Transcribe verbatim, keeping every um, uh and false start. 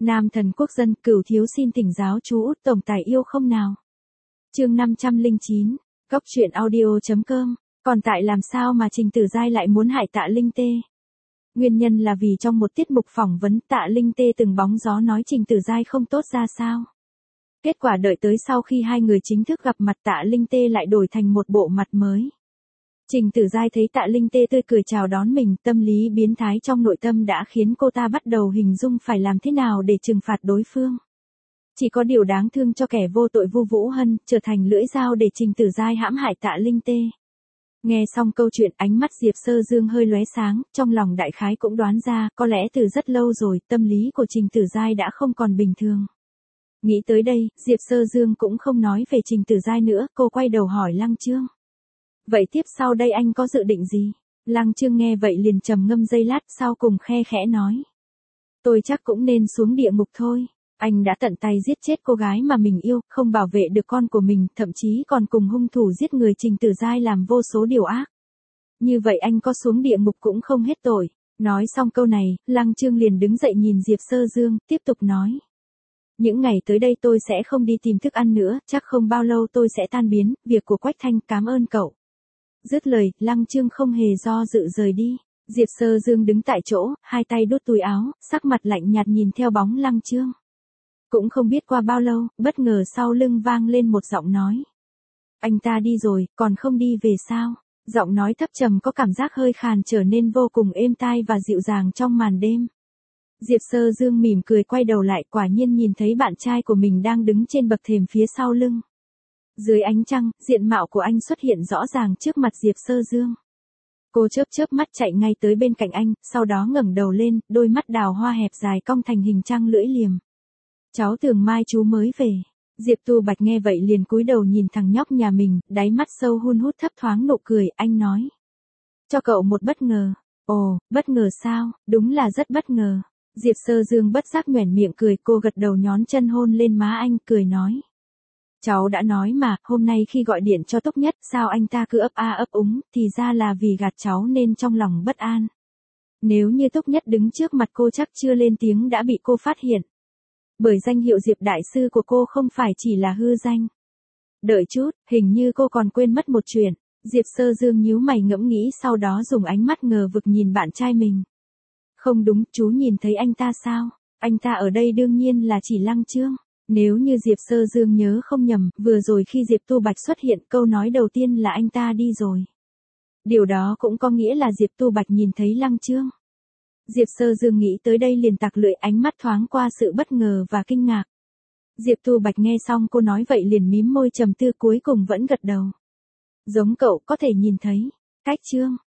Nam thần quốc dân, Cửu thiếu xin thỉnh giáo chú Út tổng tài yêu không nào. Chương năm trăm lẻ chín, Cóc truyện audio chấm com. Còn tại làm sao mà Trình Tử Giai lại muốn hại Tạ Linh Tê? Nguyên nhân là vì trong một tiết mục phỏng vấn Tạ Linh Tê từng bóng gió nói Trình Tử Giai không tốt ra sao. Kết quả đợi tới sau khi hai người chính thức gặp mặt Tạ Linh Tê lại đổi thành một bộ mặt mới. Trình Tử Giai thấy Tạ Linh Tê tươi cười chào đón mình, tâm lý biến thái trong nội tâm đã khiến cô ta bắt đầu hình dung phải làm thế nào để trừng phạt đối phương. Chỉ có điều đáng thương cho kẻ vô tội Vu Vũ Hân, trở thành lưỡi dao để Trình Tử Giai hãm hại Tạ Linh Tê. Nghe xong câu chuyện, ánh mắt Diệp Sơ Dương hơi lóe sáng, trong lòng đại khái cũng đoán ra, có lẽ từ rất lâu rồi, tâm lý của Trình Tử Giai đã không còn bình thường. Nghĩ tới đây, Diệp Sơ Dương cũng không nói về Trình Tử Giai nữa, cô quay đầu hỏi Lăng Chương. Vậy tiếp sau đây anh có dự định gì? Lăng Chương nghe vậy liền trầm ngâm giây lát, sau cùng khe khẽ nói. Tôi chắc cũng nên xuống địa ngục thôi. Anh đã tận tay giết chết cô gái mà mình yêu, không bảo vệ được con của mình, thậm chí còn cùng hung thủ giết người Trình Tử Giai làm vô số điều ác. Như vậy anh có xuống địa ngục cũng không hết tội. Nói xong câu này, Lăng Chương liền đứng dậy nhìn Diệp Sơ Dương, tiếp tục nói. Những ngày tới đây tôi sẽ không đi tìm thức ăn nữa, chắc không bao lâu tôi sẽ tan biến, việc của Quách Thanh, cảm ơn cậu. Dứt lời, Lăng Chương không hề do dự rời đi. Diệp Sơ Dương đứng tại chỗ, hai tay đút túi áo, sắc mặt lạnh nhạt nhìn theo bóng Lăng Chương. Cũng không biết qua bao lâu, bất ngờ sau lưng vang lên một giọng nói. Anh ta đi rồi, còn không đi về sao? Giọng nói thấp trầm có cảm giác hơi khàn trở nên vô cùng êm tai và dịu dàng trong màn đêm. Diệp Sơ Dương mỉm cười quay đầu lại, quả nhiên nhìn thấy bạn trai của mình đang đứng trên bậc thềm phía sau lưng. Dưới ánh trăng, diện mạo của anh xuất hiện rõ ràng trước mặt Diệp Sơ Dương. Cô chớp chớp mắt chạy ngay tới bên cạnh anh, sau đó ngẩng đầu lên, đôi mắt đào hoa hẹp dài cong thành hình trăng lưỡi liềm. Cháu tưởng mai chú mới về. Diệp Tu Bạch nghe vậy liền cúi đầu nhìn thằng nhóc nhà mình, đáy mắt sâu hun hút thấp thoáng nụ cười, anh nói. Cho cậu một bất ngờ. Ồ, bất ngờ sao, đúng là rất bất ngờ. Diệp Sơ Dương bất giác nhoẻn miệng cười, cô gật đầu nhón chân hôn lên má anh, cười nói. Cháu đã nói mà, hôm nay khi gọi điện cho Túc Nhất, sao anh ta cứ ấp a ấp úng, thì ra là vì gạt cháu nên trong lòng bất an. Nếu như Túc Nhất đứng trước mặt cô chắc chưa lên tiếng đã bị cô phát hiện. Bởi danh hiệu Diệp Đại Sư của cô không phải chỉ là hư danh. Đợi chút, hình như cô còn quên mất một chuyện. Diệp Sơ Dương nhíu mày ngẫm nghĩ, sau đó dùng ánh mắt ngờ vực nhìn bạn trai mình. Không đúng, chú nhìn thấy anh ta sao? Anh ta ở đây đương nhiên là chỉ Lăng Chương. Nếu như Diệp Sơ Dương nhớ không nhầm, vừa rồi khi Diệp Tu Bạch xuất hiện, câu nói đầu tiên là anh ta đi rồi. Điều đó cũng có nghĩa là Diệp Tu Bạch nhìn thấy Lăng Chương. Diệp Sơ Dương nghĩ tới đây liền tặc lưỡi, ánh mắt thoáng qua sự bất ngờ và kinh ngạc. Diệp Tu Bạch nghe xong cô nói vậy liền mím môi trầm tư, cuối cùng vẫn gật đầu. Giống cậu có thể nhìn thấy. Cách Chương.